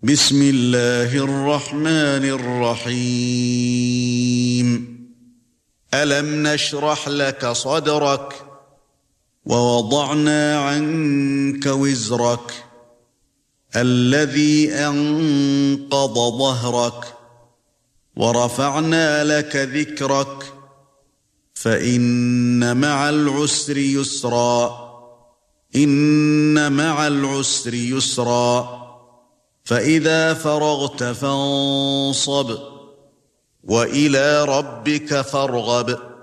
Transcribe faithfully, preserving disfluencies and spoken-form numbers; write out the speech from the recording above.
بسم الله الرحمن الرحيم ألم نشرح لك صدرك ووضعنا عنك وزرك الذي أنقض ظهرك ورفعنا لك ذكرك فإن مع العسر يسرا إن مع العسر يسرا فإذا فرغت فانصب وإلى ربك فارغب.